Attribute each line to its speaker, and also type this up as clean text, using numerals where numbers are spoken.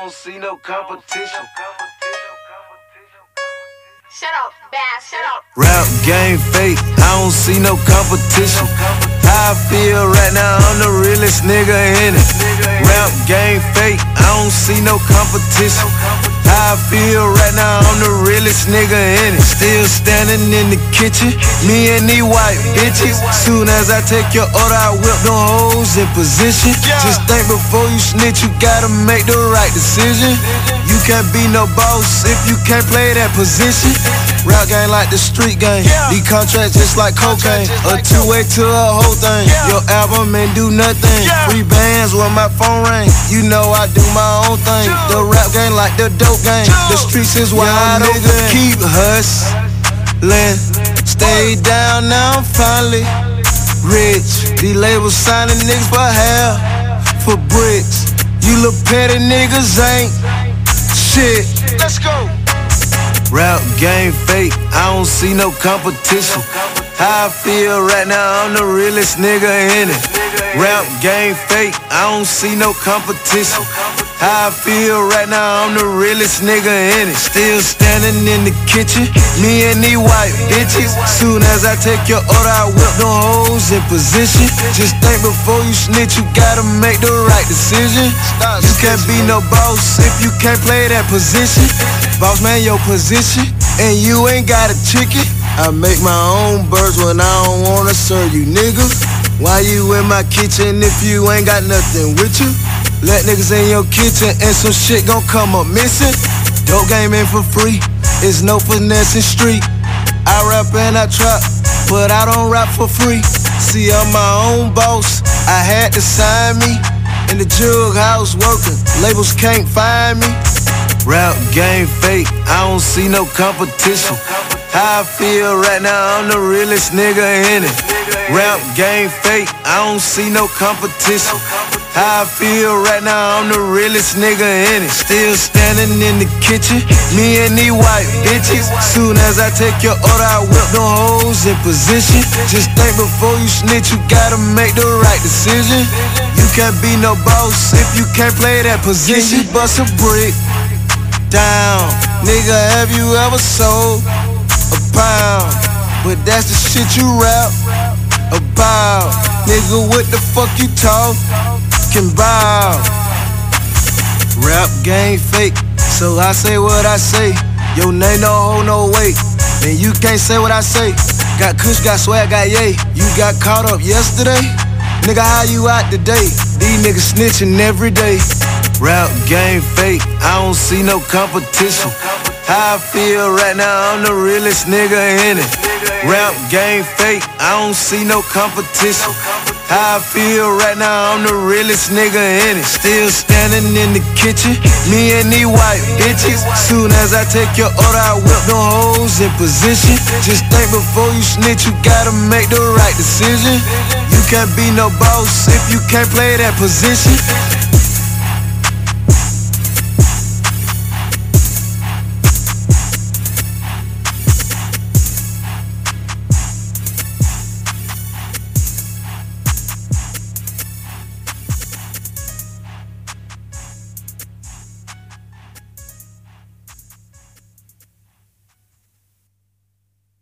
Speaker 1: don't see no competition.
Speaker 2: Shut up, Bass, shut up.
Speaker 1: Rap game fake, I don't see no competition. How I feel right now, I'm the realest nigga in it. Rap game fake, I don't see no competition. How I feel right now, I'm the realest nigga in it. Still standing in the kitchen, me and these white bitches. Soon as I take your order, I whip them hoes in position. Just think before you snitch, you gotta make the right decision. You can't be no boss if you can't play that position. Rap game like the street game, these contracts just like cocaine. A two-way to a whole thing. Your album ain't do nothing. Free bands when my phone ring. You know I do my own thing. The rap game like the dope game. The streets is wide open. Keep hustling. Stay down now, I'm finally rich. These labels signing niggas for hell, for bricks. You little petty niggas ain't shit. Let's go. Rap game fake, I don't see no competition. How I feel right now, I'm the realest nigga in it. Rap game fake, I don't see no competition. How I feel right now, I'm the realest nigga in it. Still standing in the kitchen, me and these white bitches. Soon as I take your order, I whip them hoes in position. Just think before you snitch, you gotta make the right decision. You can't be no boss if you can't play that position. Boss man, your position, and you ain't got a ticket. I make my own birds when I don't wanna serve you, nigga. Why you in my kitchen if you ain't got nothing with you? Let niggas in your kitchen and some shit gon' come up missing. Dope game in for free, it's no finessing street. I rap and I trap, but I don't rap for free. See, I'm my own boss, I had to sign me. In the jug house working, labels can't find me. Rap game fake, I don't see no competition. How I feel right now, I'm the realest nigga in it. Rap game fake, I don't see no competition. How I feel right now, I'm the realest nigga in it. Still standing in the kitchen, me and these white bitches. Soon as I take your order, I whip them hoes in position. Just think before you snitch, you gotta make the right decision. You can't be no boss if you can't play that position. Can you bust a brick down? Nigga, have you ever sold a pound? But that's the shit you rap about. Nigga, what the fuck you talking about? Rap game fake, so I say what I say. Your name don't hold no weight, and you can't say what I say. Got kush, got swag, got yay. You got caught up yesterday? Nigga, how you out today? These niggas snitching every day. Rap game fake, I don't see no competition. How I feel right now, I'm the realest nigga in it. Rap game fake, I don't see no competition. How I feel right now, I'm the realest nigga in it. Still standing in the kitchen, me and these white bitches. Soon as I take your order, I whip them hoes in position. Just think before you snitch, you gotta make the right decision. You can't be no boss if you can't play that position.